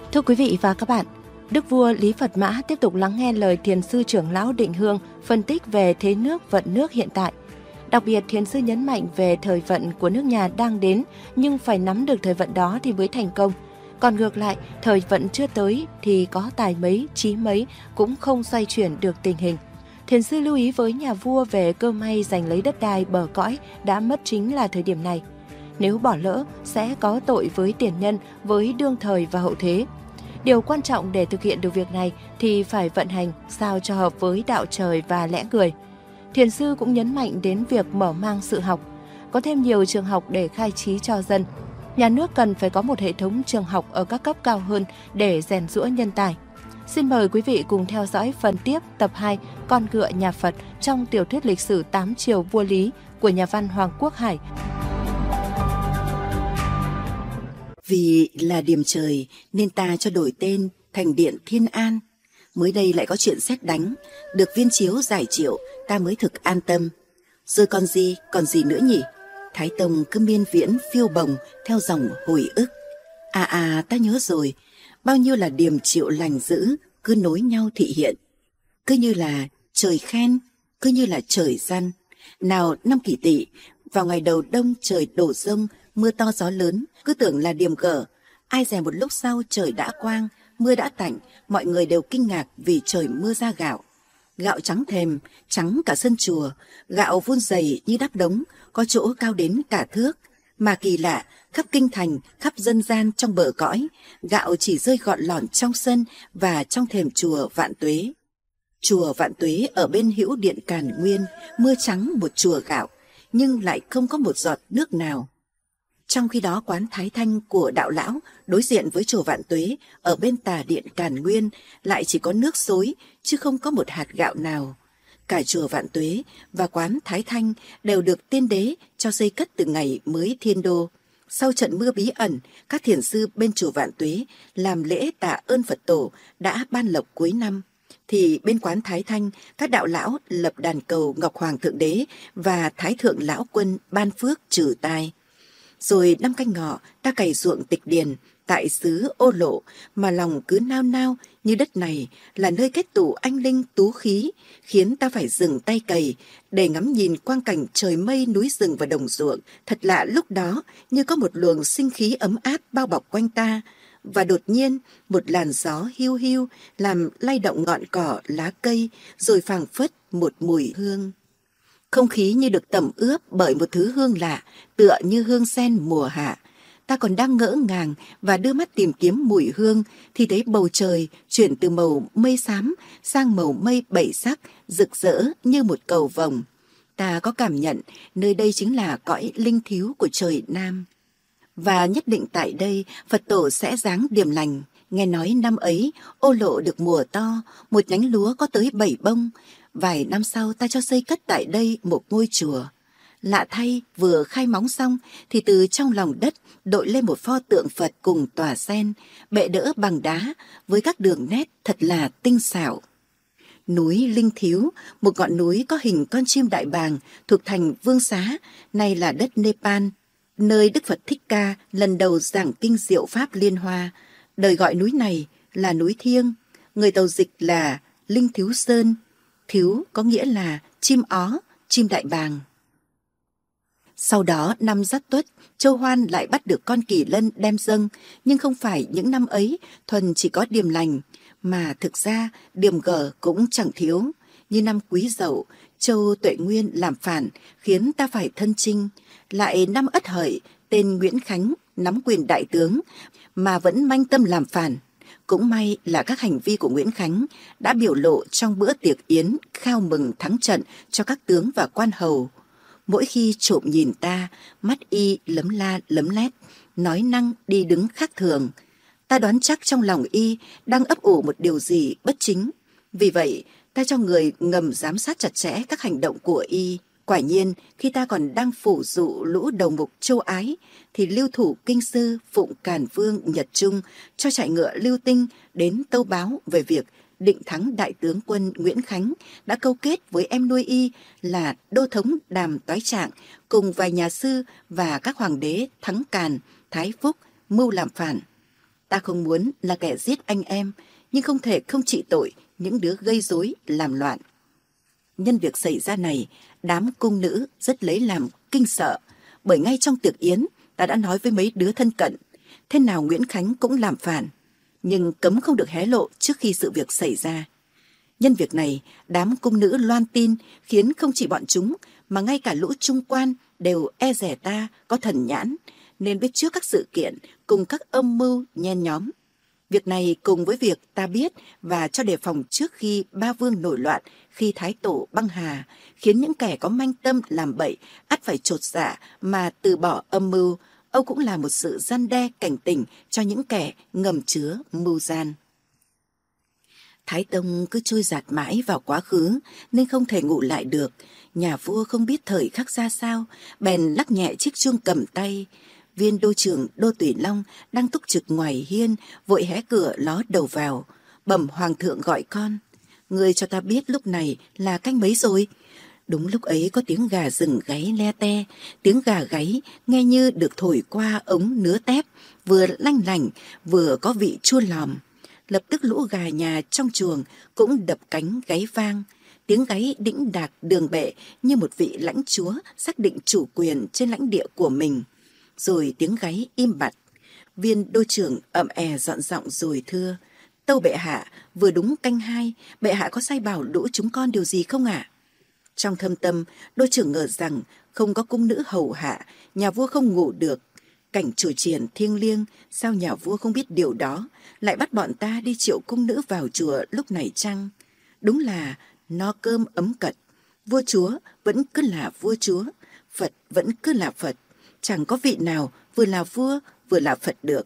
Thưa quý vị và các bạn, Đức vua Lý Phật Mã tiếp tục lắng nghe lời Thiền sư trưởng lão Định Hương phân tích về thế nước vận nước hiện tại. Đặc biệt, Thiền sư nhấn mạnh về thời vận của nước nhà đang đến, nhưng phải nắm được thời vận đó thì mới thành công. Còn ngược lại, thời vận chưa tới thì có tài mấy, trí mấy cũng không xoay chuyển được tình hình. Thiền sư lưu ý với nhà vua về cơ may giành lấy đất đai bờ cõi đã mất chính là thời điểm này. Nếu bỏ lỡ, sẽ có tội với tiền nhân, với đương thời và hậu thế. Điều quan trọng để thực hiện được việc này thì phải vận hành sao cho hợp với đạo trời và lẽ người. Thiền sư cũng nhấn mạnh đến việc mở mang sự học, có thêm nhiều trường học để khai trí cho dân. Nhà nước cần phải có một hệ thống trường học ở các cấp cao hơn để rèn giũa nhân tài. Xin mời quý vị cùng theo dõi phần tiếp tập 2 Con ngựa nhà Phật trong tiểu thuyết lịch sử 8 triều vua Lý của nhà văn Hoàng Quốc Hải. Vì là điềm trời nên ta cho đổi tên thành Điện Thiên An. Mới đây lại có chuyện sét đánh, được viên chiếu giải triệu, ta mới thực an tâm. Rồi còn gì nữa nhỉ? Thái Tông cứ miên viễn phiêu bồng theo dòng hồi ức. Ta nhớ rồi, bao nhiêu là điềm triệu lành dữ cứ nối nhau thị hiện. Cứ như là trời khen, cứ như là trời gian. Nào năm Kỷ Tỵ, vào ngày đầu đông trời đổ rông, mưa to gió lớn, cứ tưởng là điềm gở. Ai dè một lúc sau trời đã quang, mưa đã tạnh, mọi người đều kinh ngạc vì trời mưa ra gạo. Gạo trắng thềm, trắng cả sân chùa, gạo vun dày như đắp đống, có chỗ cao đến cả thước. Mà kỳ lạ, khắp kinh thành, khắp dân gian trong bờ cõi, gạo chỉ rơi gọn lỏn trong sân và trong thềm chùa Vạn Tuế. Chùa Vạn Tuế ở bên hữu điện Càn Nguyên, mưa trắng một chùa gạo, nhưng lại không có một giọt nước nào. Trong khi đó quán Thái Thanh của đạo lão đối diện với chùa Vạn Tuế ở bên tà điện Càn Nguyên lại chỉ có nước xối chứ không có một hạt gạo nào. Cả chùa Vạn Tuế và quán Thái Thanh đều được tiên đế cho xây cất từ ngày mới thiên đô. Sau trận mưa bí ẩn, các thiền sư bên chùa Vạn Tuế làm lễ tạ ơn Phật tổ đã ban lộc cuối năm. Thì bên quán Thái Thanh, các đạo lão lập đàn cầu Ngọc Hoàng Thượng Đế và Thái Thượng Lão Quân ban phước trừ tai. Rồi năm Canh Ngọ, ta cày ruộng tịch điền tại xứ Ô Lộ, mà lòng cứ nao nao như đất này là nơi kết tụ anh linh tú khí, khiến ta phải dừng tay cày để ngắm nhìn quang cảnh trời mây núi rừng và đồng ruộng. Thật lạ, lúc đó như có một luồng sinh khí ấm áp bao bọc quanh ta, và đột nhiên một làn gió hiu hiu làm lay động ngọn cỏ lá cây, rồi phảng phất một mùi hương. Không khí như được tẩm ướp bởi một thứ hương lạ, tựa như hương sen mùa hạ. Ta còn đang ngỡ ngàng và đưa mắt tìm kiếm mùi hương thì thấy bầu trời chuyển từ màu mây xám sang màu mây bảy sắc, rực rỡ như một cầu vồng. Ta có cảm nhận nơi đây chính là cõi linh thiếu của trời Nam. Và nhất định tại đây Phật tổ sẽ giáng điềm lành. Nghe nói năm ấy Ô Lộ được mùa to, một nhánh lúa có tới 7 bông. Vài năm sau ta cho xây cất tại đây một ngôi chùa. Lạ thay, vừa khai móng xong thì từ trong lòng đất đội lên một pho tượng Phật cùng tòa sen, bệ đỡ bằng đá với các đường nét thật là tinh xảo. Núi Linh Thiếu, một ngọn núi có hình con chim đại bàng thuộc thành Vương Xá, nay là đất Nepal, nơi Đức Phật Thích Ca lần đầu giảng kinh Diệu Pháp Liên Hoa. Đời gọi núi này là núi Thiêng, người Tàu dịch là Linh Thiếu Sơn. Thiếu có nghĩa là chim ó, chim đại bàng. Sau đó năm Giáp Tuất, Châu Hoan lại bắt được con kỳ lân đem dâng, nhưng không phải những năm ấy thuần chỉ có điềm lành, mà thực ra điềm gở cũng chẳng thiếu. Như năm Quý Dậu, Châu Tuệ Nguyên làm phản khiến ta phải thân chinh. Lại năm Ất Hợi, tên Nguyễn Khánh nắm quyền đại tướng mà vẫn manh tâm làm phản. Cũng may là các hành vi của Nguyễn Khánh đã biểu lộ trong bữa tiệc yến khao mừng thắng trận cho các tướng và quan hầu. Mỗi khi trộm nhìn ta, mắt y lấm la lấm lét, nói năng đi đứng khác thường. Ta đoán chắc trong lòng y đang ấp ủ một điều gì bất chính. Vì vậy, ta cho người ngầm giám sát chặt chẽ các hành động của y. Quả nhiên, khi ta còn đang phủ dụ lũ đầu mục châu Ái, thì lưu thủ kinh sư Phụng Càn Vương Nhật Trung cho chạy ngựa Lưu Tinh đến tâu báo về việc Định Thắng đại tướng quân Nguyễn Khánh đã câu kết với em nuôi y là đô thống Đàm Toái Trạng cùng vài nhà sư và các hoàng đế Thắng Càn, Thái Phúc mưu làm phản. Ta không muốn là kẻ giết anh em, nhưng không thể không trị tội những đứa gây rối làm loạn. Nhân việc xảy ra này, đám cung nữ rất lấy làm kinh sợ, bởi ngay trong tiệc yến ta đã nói với mấy đứa thân cận, thế nào Nguyễn Khánh cũng làm phản, nhưng cấm không được hé lộ trước khi sự việc xảy ra. Nhân việc này, đám cung nữ loan tin khiến không chỉ bọn chúng mà ngay cả lũ trung quan đều e dè ta có thần nhãn, nên biết trước các sự kiện cùng các âm mưu nhen nhóm. Việc này cùng với việc ta biết và cho đề phòng trước khi Ba Vương nổi loạn, khi Thái Tổ băng hà, khiến những kẻ có manh tâm làm bậy ắt phải chột dạ mà từ bỏ âm mưu, Âu cũng là một sự răn đe cảnh tỉnh cho những kẻ ngầm chứa mưu gian. Thái Tông cứ trôi dạt mãi vào quá khứ nên không thể ngủ lại được. Nhà vua không biết thời khắc ra sao, bèn lắc nhẹ chiếc chuông cầm tay. Viên đô trưởng Đô Tùy Long đang túc trực ngoài hiên, vội hé cửa ló đầu vào. Bẩm hoàng thượng gọi con. Ngươi cho ta biết lúc này là canh mấy rồi? Đúng lúc ấy có tiếng gà rừng gáy le te, tiếng gà gáy nghe như được thổi qua ống nứa tép, vừa lanh lảnh vừa có vị chua lòm. Lập tức lũ gà nhà trong chuồng cũng đập cánh gáy vang. Tiếng gáy đĩnh đạc đường bệ như một vị lãnh chúa xác định chủ quyền trên lãnh địa của mình. Rồi tiếng gáy im bặt. Viên đô trưởng ậm è dọn giọng rồi thưa: Tâu bệ hạ, vừa đúng canh 2, bệ hạ có sai bảo lũ chúng con điều gì không ạ? Trong thâm tâm, đô trưởng ngờ rằng không có cung nữ hầu hạ, nhà vua không ngủ được. Cảnh chủ triền thiêng liêng, sao nhà vua không biết điều đó, lại bắt bọn ta đi triệu cung nữ vào chùa lúc này chăng? Đúng là no cơm ấm cật, vua chúa vẫn cứ là vua chúa, Phật vẫn cứ là Phật, chẳng có vị nào vừa là vua vừa là Phật được.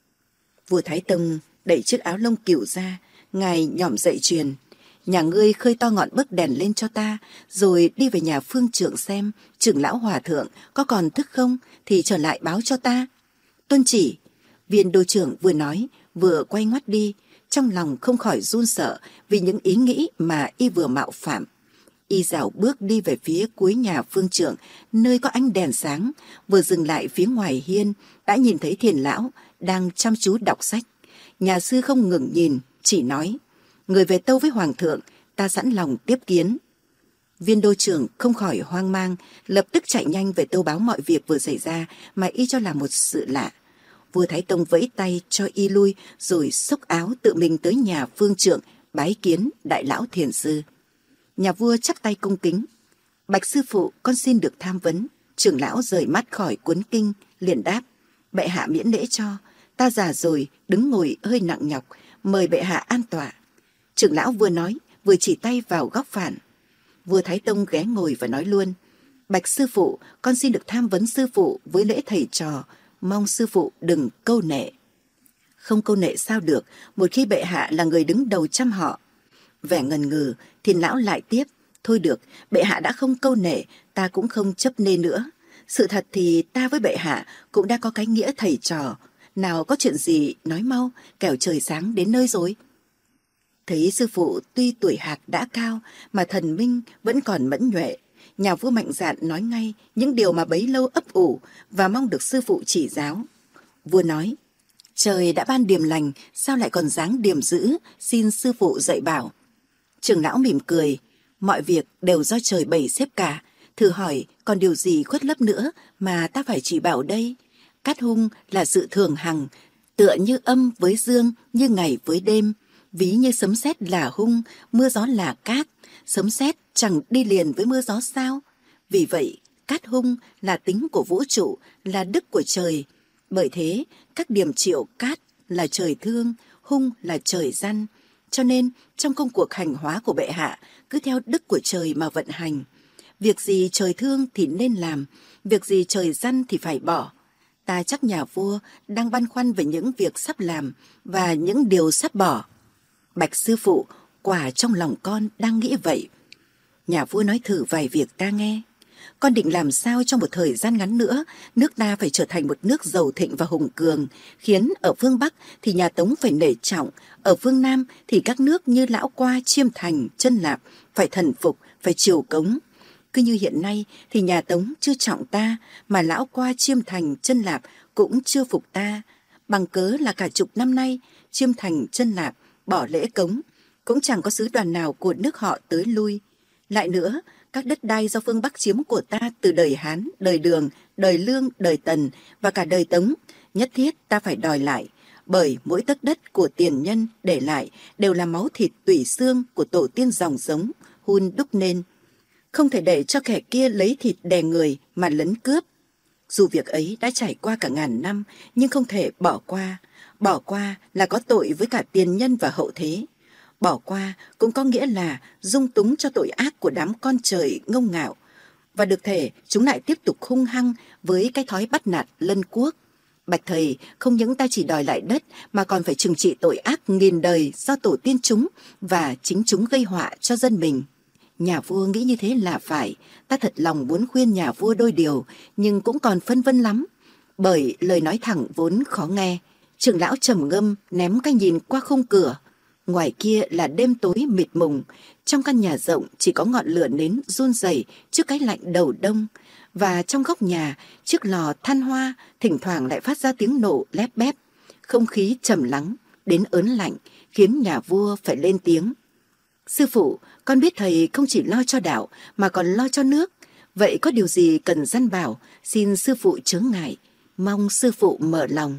Vua Thái Tông đẩy chiếc áo lông cừu ra, ngài nhỏm dậy truyền: Nhà ngươi khơi to ngọn bấc đèn lên cho ta, rồi đi về nhà phương trượng xem trưởng lão hòa thượng có còn thức không thì trở lại báo cho ta. Tuân chỉ. Viên đô trưởng vừa nói vừa quay ngoắt đi, trong lòng không khỏi run sợ vì những ý nghĩ mà y vừa mạo phạm. Y dạo bước đi về phía cuối nhà phương trượng, nơi có ánh đèn sáng, vừa dừng lại phía ngoài hiên đã nhìn thấy Thiền lão đang chăm chú đọc sách. Nhà sư không ngừng nhìn, chỉ nói: Người về tâu với hoàng thượng, ta sẵn lòng tiếp kiến. Viên đô trưởng không khỏi hoang mang, lập tức chạy nhanh về tâu báo mọi việc vừa xảy ra mà y cho là một sự lạ. Vua Thái Tông vẫy tay cho y lui, rồi xốc áo tự mình tới nhà phương trượng bái kiến đại lão thiền sư. Nhà vua chắp tay cung kính: Bạch sư phụ, con xin được tham vấn. Trưởng lão rời mắt khỏi cuốn kinh, liền đáp: Bệ hạ miễn lễ cho, ta già rồi, đứng ngồi hơi nặng nhọc, mời bệ hạ an tọa. Trưởng lão vừa nói vừa chỉ tay vào góc phản. Vua Thái Tông ghé ngồi và nói luôn: Bạch sư phụ, con xin được tham vấn sư phụ với lễ thầy trò, mong sư phụ đừng câu nệ. Không câu nệ sao được, một khi bệ hạ là người đứng đầu trăm họ. Vẻ ngần ngừ, Thiền lão lại tiếp: Thôi được, bệ hạ đã không câu nệ, ta cũng không chấp nê nữa. Sự thật thì ta với bệ hạ cũng đã có cái nghĩa thầy trò, nào có chuyện gì nói mau, kẻo trời sáng đến nơi rồi. Thấy sư phụ tuy tuổi hạc đã cao mà thần minh vẫn còn mẫn nhuệ, nhà vua mạnh dạn nói ngay những điều mà bấy lâu ấp ủ và mong được sư phụ chỉ giáo. Vua nói: Trời đã ban điềm lành, sao lại còn dáng điềm dữ, xin sư phụ dạy bảo. Trưởng lão mỉm cười: Mọi việc đều do trời bày xếp cả, thử hỏi còn điều gì khuất lấp nữa mà ta phải chỉ bảo đây. Cát hung là sự thường hằng, tựa như âm với dương, như ngày với đêm. Ví như sấm sét là hung, mưa gió là cát. Sấm sét chẳng đi liền với mưa gió sao? Vì vậy, cát hung là tính của vũ trụ, là đức của trời. Bởi thế, các điểm triệu cát là trời thương, hung là trời gian. Cho nên, trong công cuộc hành hóa của bệ hạ, cứ theo đức của trời mà vận hành. Việc gì trời thương thì nên làm, việc gì trời gian thì phải bỏ. Ta chắc nhà vua đang băn khoăn về những việc sắp làm và những điều sắp bỏ. Bạch sư phụ, quả trong lòng con đang nghĩ vậy. Nhà vua nói thử vài việc ta nghe. Con định làm sao trong một thời gian ngắn nữa, nước ta phải trở thành một nước giàu thịnh và hùng cường, khiến ở phương Bắc thì nhà Tống phải nể trọng, ở phương Nam thì các nước như Lão Qua, Chiêm Thành, Chân Lạp phải thần phục, phải triều cống. Cứ như hiện nay thì nhà Tống chưa trọng ta, mà Lão Qua, Chiêm Thành, Chân Lạp cũng chưa phục ta. Bằng cớ là cả chục năm nay, Chiêm Thành chân Lạp bỏ lễ cống, cũng chẳng có sứ đoàn nào của nước họ tới lui. Lại nữa, các đất đai do phương Bắc chiếm của ta từ đời Hán, đời Đường, đời Lương, đời Tần và cả đời Tống, nhất thiết ta phải đòi lại, bởi mỗi tấc đất của tiền nhân để lại đều là máu thịt tủy xương của tổ tiên dòng giống, hun đúc nên. Không thể để cho kẻ kia lấy thịt đè người mà lấn cướp. Dù việc ấy đã trải qua cả ngàn năm, nhưng không thể bỏ qua. Bỏ qua là có tội với cả tiền nhân và hậu thế. Bỏ qua cũng có nghĩa là dung túng cho tội ác của đám con trời ngông ngạo. Và được thể chúng lại tiếp tục hung hăng với cái thói bắt nạt lân quốc. Bạch thầy, không những ta chỉ đòi lại đất mà còn phải trừng trị tội ác nghìn đời do tổ tiên chúng và chính chúng gây họa cho dân mình. Nhà vua nghĩ như thế là phải, ta thật lòng muốn khuyên nhà vua đôi điều, nhưng cũng còn phân vân lắm, bởi lời nói thẳng vốn khó nghe. Trưởng lão trầm ngâm ném cái nhìn qua khung cửa. Ngoài kia là đêm tối mịt mùng, trong căn nhà rộng chỉ có ngọn lửa nến run rẩy trước cái lạnh đầu đông, và trong góc nhà, chiếc lò than hoa thỉnh thoảng lại phát ra tiếng nổ lép bép. Không khí trầm lắng đến ớn lạnh khiến nhà vua phải lên tiếng. Sư phụ, con biết thầy không chỉ lo cho đạo mà còn lo cho nước. Vậy có điều gì cần dăn bảo, xin sư phụ chớ ngại, mong sư phụ mở lòng.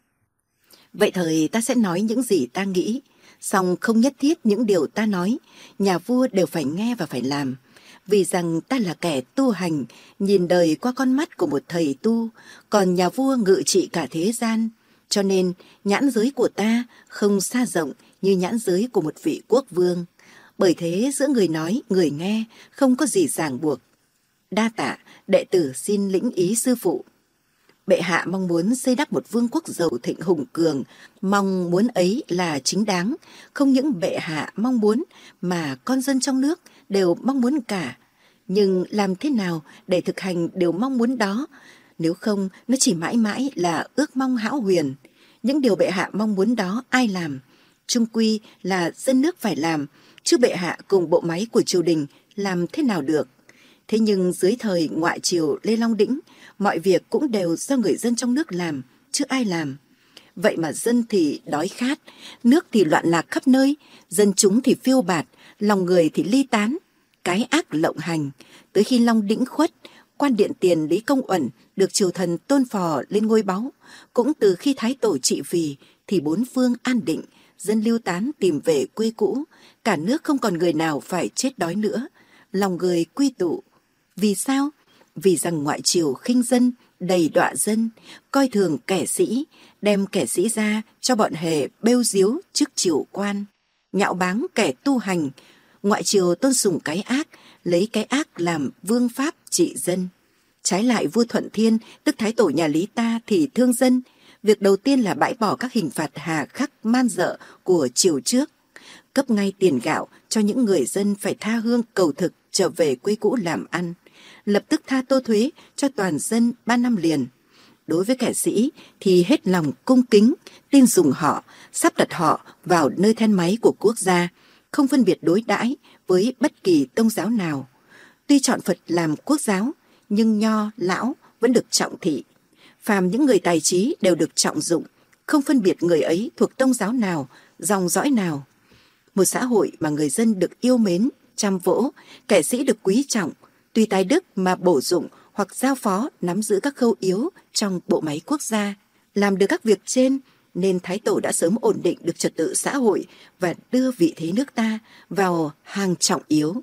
Vậy thời ta sẽ nói những gì ta nghĩ, song không nhất thiết những điều ta nói nhà vua đều phải nghe và phải làm, vì rằng ta là kẻ tu hành, nhìn đời qua con mắt của một thầy tu, còn nhà vua ngự trị cả thế gian, cho nên nhãn giới của ta không xa rộng như nhãn giới của một vị quốc vương. Bởi thế giữa người nói người nghe không có gì ràng buộc. Đa tạ, đệ tử xin lĩnh ý sư phụ. Bệ hạ mong muốn xây đắp một vương quốc giàu thịnh hùng cường, mong muốn ấy là chính đáng. Không những bệ hạ mong muốn mà con dân trong nước đều mong muốn cả. Nhưng làm thế nào để thực hành điều mong muốn đó? Nếu không, nó chỉ mãi mãi là ước mong hão huyền. Những điều bệ hạ mong muốn đó ai làm? Chung quy là dân nước phải làm, chứ bệ hạ cùng bộ máy của triều đình làm thế nào được. Thế nhưng dưới thời ngoại triều Lê Long Đĩnh, mọi việc cũng đều do người dân trong nước làm, chứ ai làm. Vậy mà dân thì đói khát, nước thì loạn lạc khắp nơi, dân chúng thì phiêu bạt, lòng người thì ly tán, cái ác lộng hành. Tới khi Long Đĩnh khuất, quan điện tiền Lý Công Uẩn được triều thần tôn phò lên ngôi báu. Cũng từ khi Thái Tổ trị vì thì bốn phương an định, dân lưu tán tìm về quê cũ, cả nước không còn người nào phải chết đói nữa, lòng người quy tụ. Vì sao? Vì rằng ngoại triều khinh dân, đầy đọa dân, coi thường kẻ sĩ, đem kẻ sĩ ra cho bọn hề bêu diếu trước triều quan, nhạo báng kẻ tu hành. Ngoại triều tôn sùng cái ác, lấy cái ác làm vương pháp trị dân. Trái lại vua Thuận Thiên, tức Thái Tổ nhà Lý ta thì thương dân. Việc đầu tiên là bãi bỏ các hình phạt hà khắc man dợ của triều trước, cấp ngay tiền gạo cho những người dân phải tha hương cầu thực trở về quê cũ làm ăn, lập tức tha tô thuế cho toàn dân 3 năm liền. Đối với kẻ sĩ thì hết lòng cung kính, tin dùng họ, sắp đặt họ vào nơi then máy của quốc gia, không phân biệt đối đãi với bất kỳ tôn giáo nào. Tuy chọn Phật làm quốc giáo, nhưng nho, lão vẫn được trọng thị. Phàm những người tài trí đều được trọng dụng, không phân biệt người ấy thuộc tôn giáo nào, dòng dõi nào. Một xã hội mà người dân được yêu mến, chăm vỗ, kẻ sĩ được quý trọng, tùy tài đức mà bổ dụng hoặc giao phó nắm giữ các khâu yếu trong bộ máy quốc gia. Làm được các việc trên nên Thái Tổ đã sớm ổn định được trật tự xã hội và đưa vị thế nước ta vào hàng trọng yếu.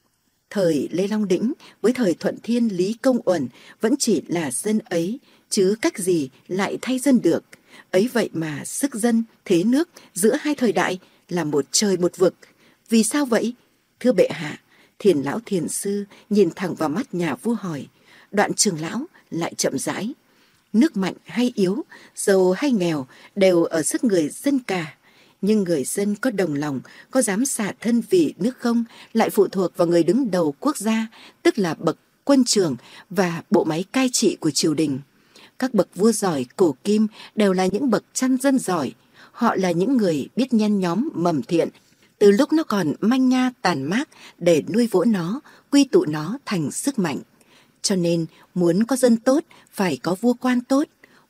Thời Lê Long Đĩnh với thời Thuận Thiên Lý Công Uẩn vẫn chỉ là dân ấy, chứ cách gì lại thay dân được. Ấy vậy mà sức dân, thế nước giữa hai thời đại là một trời một vực. Vì sao vậy? Thưa bệ hạ, Thiền lão thiền sư nhìn thẳng vào mắt nhà vua hỏi. Đoạn trưởng lão lại chậm rãi. Nước mạnh hay yếu, giàu hay nghèo đều ở sức người dân cả. Nhưng người dân có đồng lòng, có dám xả thân vì nước không, lại phụ thuộc vào người đứng đầu quốc gia, tức là bậc quân trưởng và bộ máy cai trị của triều đình. Các bậc vua giỏi cổ kim đều là những bậc chăn dân giỏi. Họ là những người biết nhen nhóm mầm thiện, từ lúc nó còn manh nha tàn mác để nuôi vỗ nó, quy tụ nó thành sức mạnh. Cho nên muốn có dân tốt phải có vua quan tốt.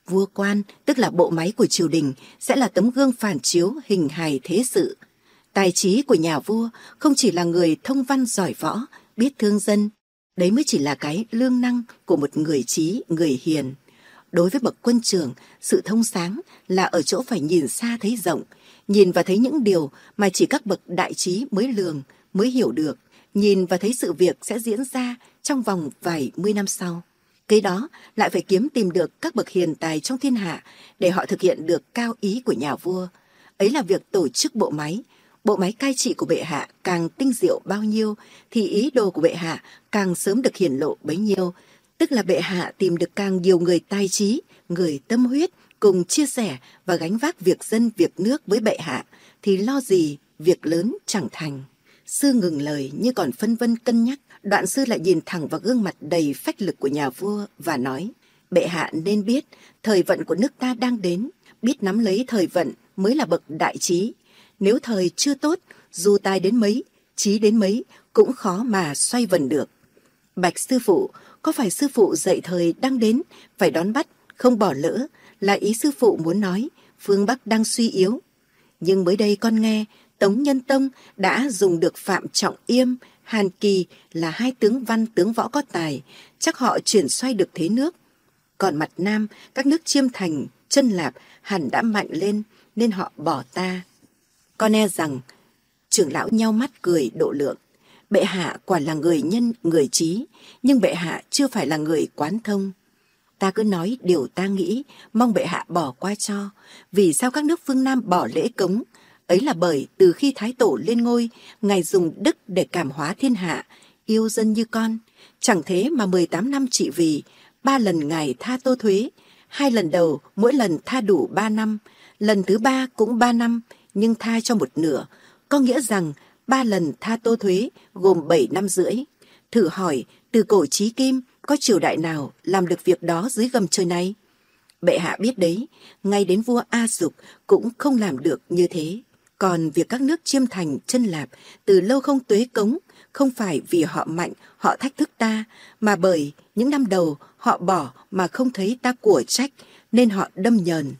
Vua quan, tức là bộ máy của triều đình, sẽ là tấm gương phản chiếu hình hài thế sự. Tài trí của nhà vua không chỉ là người thông văn giỏi võ, biết thương dân, đấy mới chỉ là cái lương năng của một người trí, người hiền. Đối với bậc quân trưởng, sự thông sáng là ở chỗ phải nhìn xa thấy rộng, nhìn và thấy những điều mà chỉ các bậc đại trí mới lường, mới hiểu được, nhìn và thấy sự việc sẽ diễn ra trong vòng vài mươi năm sau. Kế đó lại phải kiếm tìm được các bậc hiền tài trong thiên hạ để họ thực hiện được cao ý của nhà vua. Ấy là việc tổ chức bộ máy. Bộ máy cai trị của bệ hạ càng tinh diệu bao nhiêu thì ý đồ của bệ hạ càng sớm được hiển lộ bấy nhiêu. Tức là bệ hạ tìm được càng nhiều người tài trí, người tâm huyết cùng chia sẻ và gánh vác việc dân việc nước với bệ hạ thì lo gì việc lớn chẳng thành. Sư ngừng lời như còn phân vân cân nhắc. Đoạn sư lại nhìn thẳng vào gương mặt đầy phách lực của nhà vua và nói: bệ hạ nên biết thời vận của nước ta đang đến, biết nắm lấy thời vận mới là bậc đại trí. Nếu thời chưa tốt, dù tài đến mấy, trí đến mấy cũng khó mà xoay vần được. Bạch sư phụ, có phải sư phụ dạy thời đang đến, phải đón bắt, không bỏ lỡ, là ý sư phụ muốn nói phương Bắc đang suy yếu. Nhưng mới đây con nghe Tống Nhân Tông đã dùng được Phạm Trọng Yêm, Hàn Kỳ là hai tướng văn tướng võ có tài, chắc họ chuyển xoay được thế nước. Còn mặt Nam, các nước Chiêm Thành, Chân Lạp hẳn đã mạnh lên nên họ bỏ ta. Con e rằng trưởng lão nheo mắt cười độ lượng. Bệ hạ quả là người nhân, người trí, nhưng bệ hạ chưa phải là người quán thông. Ta cứ nói điều ta nghĩ, mong bệ hạ bỏ qua cho. Vì sao các nước phương Nam bỏ lễ cống? Ấy là bởi từ khi Thái Tổ lên ngôi, Ngài dùng đức để cảm hóa thiên hạ, yêu dân như con. Chẳng thế mà 18 năm trị vì, 3 lần Ngài tha tô thuế, 2 lần đầu mỗi lần tha đủ 3 năm, lần thứ 3 cũng 3 năm, nhưng tha cho một nửa, có nghĩa rằng 3 lần tha tô thuế gồm 7 năm rưỡi. Thử hỏi, từ cổ chí kim, có triều đại nào làm được việc đó dưới gầm trời này? Bệ hạ biết đấy, ngay đến vua A Dục cũng không làm được như thế. Còn việc các nước Chiêm Thành, Chân Lạp từ lâu không tuế cống, không phải vì họ mạnh, họ thách thức ta, mà bởi những năm đầu họ bỏ mà không thấy ta của trách, nên họ đâm nhờn.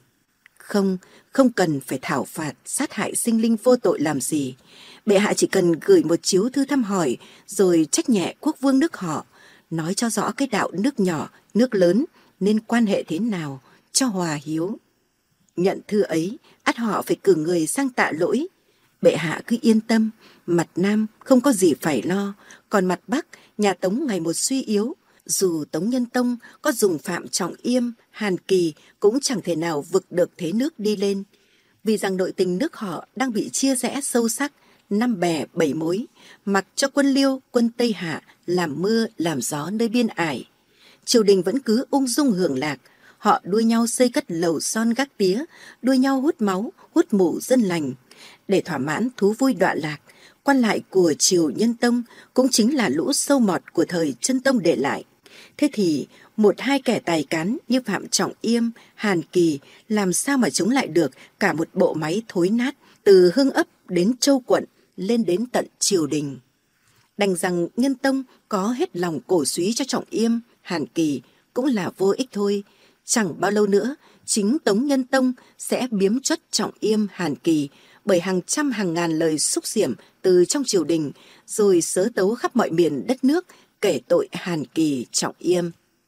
Không cần phải thảo phạt, sát hại sinh linh vô tội làm gì. Bệ hạ chỉ cần gửi một chiếu thư thăm hỏi, rồi trách nhẹ quốc vương nước họ, nói cho rõ cái đạo nước nhỏ, nước lớn nên quan hệ thế nào cho hòa hiếu. Nhận thư ấy, ắt họ phải cử người sang tạ lỗi. Bệ hạ cứ yên tâm, mặt Nam không có gì phải lo, còn mặt Bắc, nhà Tống ngày một suy yếu. Dù Tống Nhân Tông có dùng Phạm Trọng Yêm, Hàn Kỳ cũng chẳng thể nào vực được thế nước đi lên. Vì rằng nội tình nước họ đang bị chia rẽ sâu sắc, năm bè bảy mối, mặc cho quân Liêu, quân Tây Hạ làm mưa làm gió nơi biên ải. Triều đình vẫn cứ ung dung hưởng lạc, họ đua nhau xây cất lầu son gác tía, đua nhau hút máu, hút mủ dân lành. Để thỏa mãn thú vui đọa lạc, quan lại của triều Nhân Tông cũng chính là lũ sâu mọt của thời Chân Tông để lại. Thế thì một hai kẻ tài cán như Phạm Trọng Yêm, Hàn Kỳ làm sao mà chống lại được cả một bộ máy thối nát từ Hưng ấp đến Châu quận lên đến tận triều đình. Đành rằng Nhân Tông có hết lòng cổ súy cho Trọng Yêm, Hàn Kỳ cũng là vô ích thôi. Chẳng bao lâu nữa, chính Tống Nhân Tông sẽ biếm truất Trọng Yêm, Hàn Kỳ bởi hàng trăm hàng ngàn lời xúc xiểm từ trong triều đình, rồi sớ tấu khắp mọi miền đất nước kể tội Hàn Kỳ, Trọng Yêm.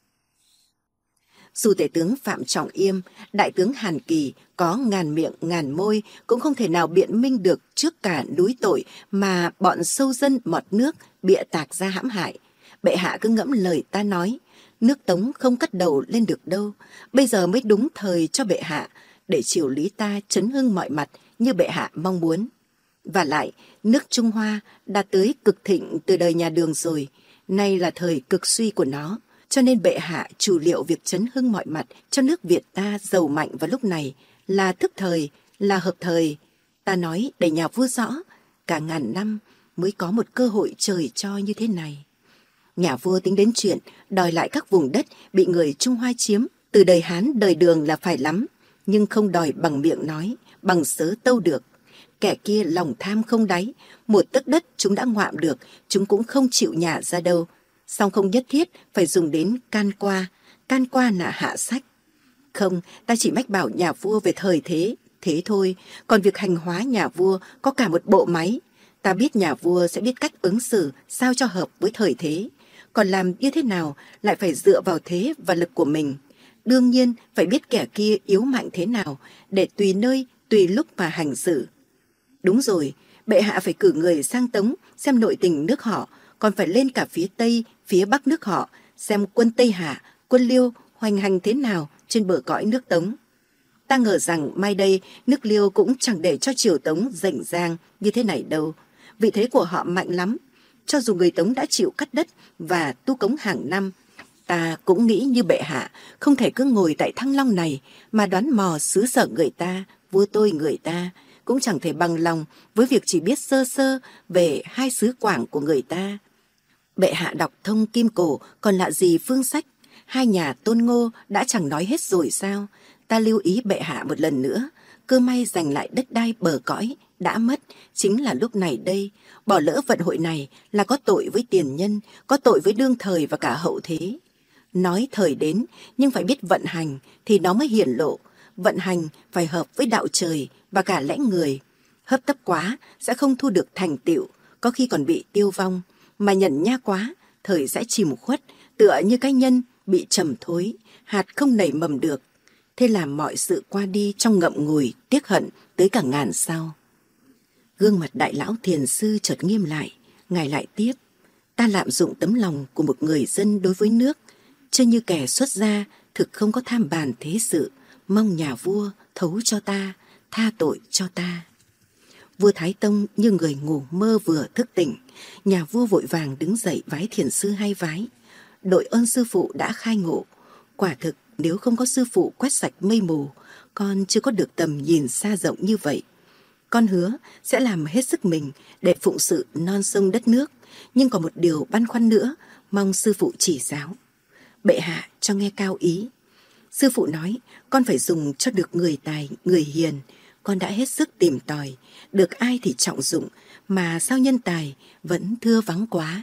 Dù tể tướng Phạm Trọng Yêm, đại tướng Hàn Kỳ có ngàn miệng ngàn môi cũng không thể nào biện minh được trước cả núi tội mà bọn sâu dân mọt nước bịa tạc ra hãm hại. Bệ hạ cứ ngẫm lời ta nói, nước Tống không cất đầu lên được đâu, bây giờ mới đúng thời cho bệ hạ để triều lý ta chấn hưng mọi mặt như bệ hạ mong muốn. Và lại, nước Trung Hoa đã tới cực thịnh từ đời nhà Đường rồi, nay là thời cực suy của nó, cho nên bệ hạ chủ liệu việc chấn hưng mọi mặt cho nước Việt ta giàu mạnh vào lúc này là thức thời, là hợp thời. Ta nói để nhà vua rõ, cả ngàn năm mới có một cơ hội trời cho như thế này. Nhà vua tính đến chuyện đòi lại các vùng đất bị người Trung Hoa chiếm từ đời Hán đời Đường là phải lắm, nhưng không đòi bằng miệng nói, bằng sớ tâu được. Kẻ kia lòng tham không đáy, một tấc đất chúng đã ngoạm được, chúng cũng không chịu nhả ra đâu. Song không nhất thiết phải dùng đến can qua là hạ sách. Không, ta chỉ mách bảo nhà vua về thời thế, thế thôi. Còn việc hành hóa nhà vua có cả một bộ máy. Ta biết nhà vua sẽ biết cách ứng xử sao cho hợp với thời thế. Còn làm như thế nào lại phải dựa vào thế và lực của mình. Đương nhiên phải biết kẻ kia yếu mạnh thế nào để tùy nơi, tùy lúc mà hành xử. Đúng rồi, bệ hạ phải cử người sang Tống xem nội tình nước họ, còn phải lên cả phía Tây, phía Bắc nước họ, xem quân Tây Hạ, quân Liêu hoành hành thế nào trên bờ cõi nước Tống. Ta ngờ rằng mai đây nước Liêu cũng chẳng để cho triều Tống rảnh rang như thế này đâu. Vị thế của họ mạnh lắm. Cho dù người Tống đã chịu cắt đất và tu cống hàng năm, ta cũng nghĩ như bệ hạ không thể cứ ngồi tại Thăng Long này mà đoán mò xứ sở người ta, vua tôi người ta, cũng chẳng thể bằng lòng với việc chỉ biết sơ sơ về hai xứ Quảng của người ta. Bệ hạ đọc thông kim cổ còn lạ gì phương sách, hai nhà Tôn Ngô đã chẳng nói hết rồi sao? Ta lưu ý bệ hạ một lần nữa, cơ may giành lại đất đai bờ cõi đã mất chính là lúc này đây. Bỏ lỡ vận hội này là có tội với tiền nhân, có tội với đương thời và cả hậu thế. Nói thời đến nhưng phải biết vận hành thì nó mới hiển lộ. Vận hành phải hợp với đạo trời và cả lẽ người. Hấp tấp quá sẽ không thu được thành tựu, có khi còn bị tiêu vong. Mà nhẫn nha quá, thời sẽ chìm khuất, tựa như cái nhân bị trầm thối, hạt không nảy mầm được. Thế là mọi sự qua đi trong ngậm ngùi, tiếc hận tới cả ngàn sau. Gương mặt đại lão thiền sư chợt nghiêm lại, ngài lại tiếp. Ta lạm dụng tấm lòng của một người dân đối với nước, chứ như kẻ xuất gia, thực không có tham bàn thế sự, mong nhà vua thấu cho ta, tha tội cho ta. Vua Thái Tông như người ngủ mơ vừa thức tỉnh, nhà vua vội vàng đứng dậy vái thiền sư hai vái. Đội ơn sư phụ đã khai ngộ, quả thực nếu không có sư phụ quét sạch mây mù, con chưa có được tầm nhìn xa rộng như vậy. Con hứa sẽ làm hết sức mình để phụng sự non sông đất nước, nhưng còn một điều băn khoăn nữa, mong sư phụ chỉ giáo. Bệ hạ cho nghe cao ý. Sư phụ nói con phải dùng cho được người tài, người hiền. Con đã hết sức tìm tòi, được ai thì trọng dụng, mà sao nhân tài vẫn thưa vắng quá.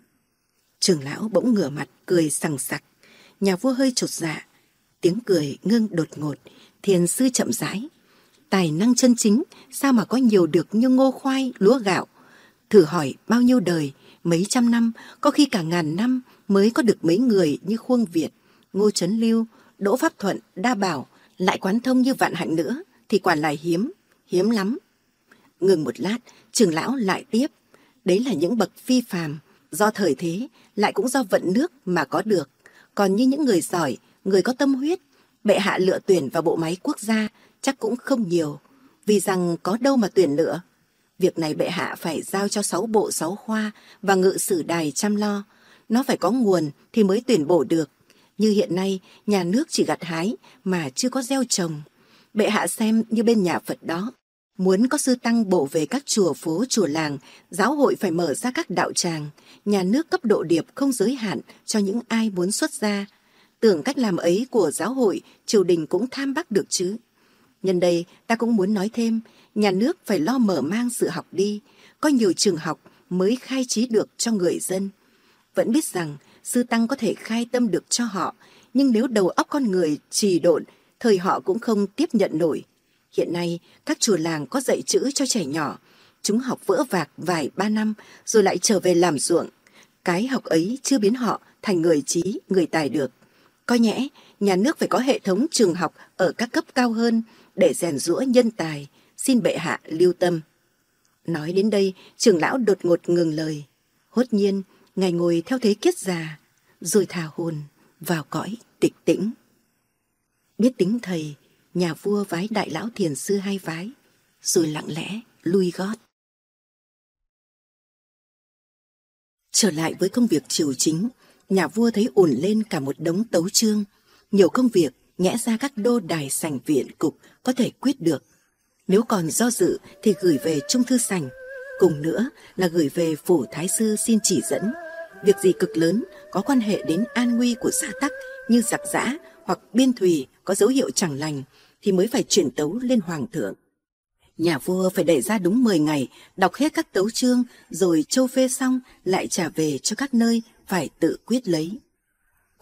Trưởng lão bỗng ngửa mặt cười sằng sặc. Nhà vua hơi chột dạ, tiếng cười ngưng đột ngột. Thiền sư chậm rãi. Tài năng chân chính sao mà có nhiều được như ngô khoai, lúa gạo. Thử hỏi bao nhiêu đời, mấy trăm năm, có khi cả ngàn năm mới có được mấy người như Khuông Việt, Ngô Trấn Lưu, Đỗ Pháp Thuận, Đa Bảo, lại quán thông như Vạn Hạnh nữa, thì quả là hiếm, hiếm lắm. Ngừng một lát, trưởng lão lại tiếp. Đấy là những bậc phi phàm, do thời thế, lại cũng do vận nước mà có được. Còn như những người giỏi, người có tâm huyết, bệ hạ lựa tuyển vào bộ máy quốc gia chắc cũng không nhiều, vì rằng có đâu mà tuyển lựa. Việc này bệ hạ phải giao cho 6 bộ 6 khoa và ngự sử đài chăm lo. Nó phải có nguồn thì mới tuyển bổ được. Như hiện nay, nhà nước chỉ gặt hái mà chưa có gieo trồng. Bệ hạ xem như bên nhà Phật đó. Muốn có sư tăng bổ về các chùa phố, chùa làng, giáo hội phải mở ra các đạo tràng. Nhà nước cấp độ điệp không giới hạn cho những ai muốn xuất gia. Tưởng cách làm ấy của giáo hội, triều đình cũng tham bác được chứ. Nhân đây, ta cũng muốn nói thêm, nhà nước phải lo mở mang sự học đi. Có nhiều trường học mới khai trí được cho người dân. Vẫn biết rằng sư tăng có thể khai tâm được cho họ, nhưng nếu đầu óc con người trì độn, thời họ cũng không tiếp nhận nổi. Hiện nay, các chùa làng có dạy chữ cho trẻ nhỏ. Chúng học vỡ vạc vài 3 năm rồi lại trở về làm ruộng. Cái học ấy chưa biến họ thành người trí, người tài được. Có nhẽ, nhà nước phải có hệ thống trường học ở các cấp cao hơn để rèn giũa nhân tài. Xin bệ hạ lưu tâm. Nói đến đây, trưởng lão đột ngột ngừng lời. Hốt nhiên, ngài ngồi theo thế kiết già, rồi thả hồn vào cõi tịch tĩnh. Biết tính thầy, nhà vua vái đại lão thiền sư hai vái, rồi lặng lẽ lui gót. Trở lại với công việc triều chính, nhà vua thấy ùn lên cả một đống tấu chương. Nhiều công việc nhẽ ra các đô đài sảnh viện cục có thể quyết được. Nếu còn do dự thì gửi về Trung thư sảnh. Cùng nữa là gửi về phủ thái sư xin chỉ dẫn. Việc gì cực lớn có quan hệ đến an nguy của xã tắc như giặc giã hoặc biên thùy có dấu hiệu chẳng lành thì mới phải chuyển tấu lên hoàng thượng. Nhà vua phải đẩy ra đúng 10 ngày, đọc hết các tấu chương rồi châu phê xong lại trả về cho các nơi phải tự quyết lấy.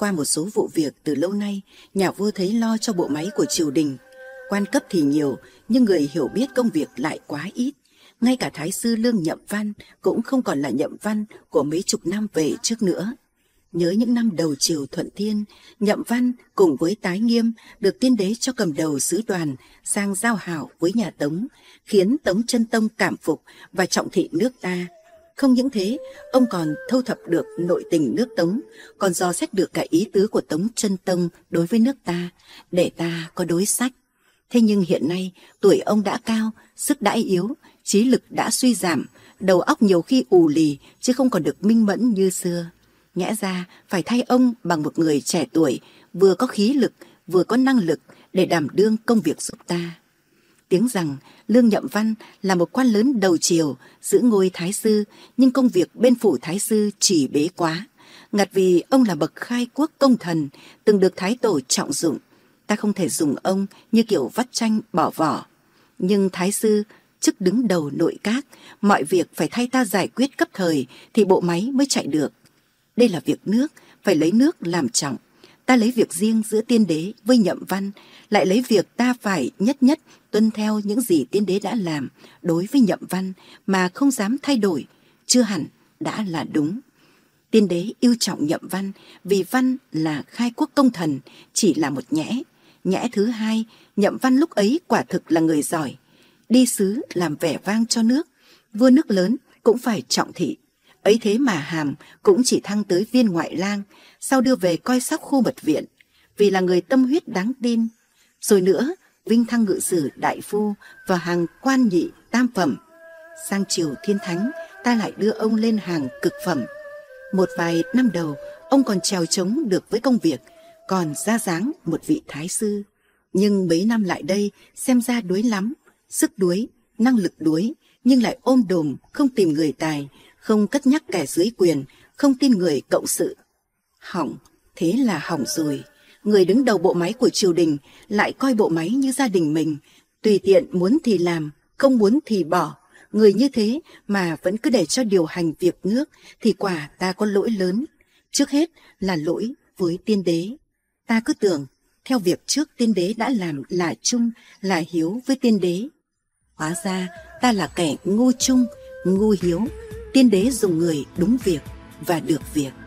qua một số vụ việc từ lâu nay, nhà vua thấy lo cho bộ máy của triều đình. Quan cấp thì nhiều, nhưng người hiểu biết công việc lại quá ít. Ngay cả thái sư Lương Nhậm Văn cũng không còn là Nhậm Văn của mấy chục năm về trước nữa. Nhớ những năm đầu triều Thuận Thiên, Nhậm Văn cùng với Tái Nghiêm được tiên đế cho cầm đầu sứ đoàn sang giao hảo với nhà Tống, khiến Tống Chân Tông cảm phục và trọng thị nước ta. Không những thế, ông còn thâu thập được nội tình nước Tống, còn dò xét được cả ý tứ của Tống Chân Tông đối với nước ta, để ta có đối sách. Thế nhưng hiện nay, tuổi ông đã cao, sức đã yếu, trí lực đã suy giảm, đầu óc nhiều khi ù lì chứ không còn được minh mẫn như xưa. Nhẽ ra phải thay ông bằng một người trẻ tuổi, vừa có khí lực, vừa có năng lực để đảm đương công việc giúp ta. Tiếng rằng Lương Nhậm Văn là một quan lớn đầu triều, giữ ngôi thái sư, nhưng công việc bên phủ thái sư chỉ bế quá. Ngặt vì ông là bậc khai quốc công thần, từng được thái tổ trọng dụng. Ta không thể dùng ông như kiểu vắt chanh bỏ vỏ. Nhưng thái sư, chức đứng đầu nội các, mọi việc phải thay ta giải quyết cấp thời thì bộ máy mới chạy được. Đây là việc nước, phải lấy nước làm trọng. Ta lấy việc riêng giữa tiên đế với Nhậm Văn, lại lấy việc ta phải nhất nhất tuân theo những gì tiên đế đã làm đối với Nhậm Văn mà không dám thay đổi, chưa hẳn đã là đúng. Tiên đế yêu trọng Nhậm Văn vì Văn là khai quốc công thần, chỉ là một nhẽ. Nhẽ thứ hai, Nhậm Văn lúc ấy quả thực là người giỏi, đi sứ làm vẻ vang cho nước, vua nước lớn cũng phải trọng thị. Ấy thế mà hàm cũng chỉ thăng tới viên ngoại lang, sau đưa về coi sóc khu mật viện, vì là người tâm huyết đáng tin. Rồi nữa, vinh thăng ngự sử đại phu và hàng quan nhị tam phẩm. Sang triều Thiên Thánh, ta lại đưa ông lên hàng cực phẩm. Một vài năm đầu, ông còn trèo trống được với công việc, còn ra dáng một vị thái sư. Nhưng mấy năm lại đây, xem ra đuối lắm, sức đuối, năng lực đuối, nhưng lại ôm đồm, không tìm người tài, không cất nhắc kẻ dưới quyền, không tin người cộng sự. Hỏng, thế là hỏng rồi. Người đứng đầu bộ máy của triều đình lại coi bộ máy như gia đình mình, tùy tiện muốn thì làm, không muốn thì bỏ. Người như thế mà vẫn cứ để cho điều hành việc nước thì quả ta có lỗi lớn. Trước hết là lỗi với tiên đế. Ta cứ tưởng theo việc trước tiên đế đã làm là trung, là hiếu với tiên đế. Hóa ra ta là kẻ ngu trung, ngu hiếu. Tiên đế dùng người đúng việc và được việc.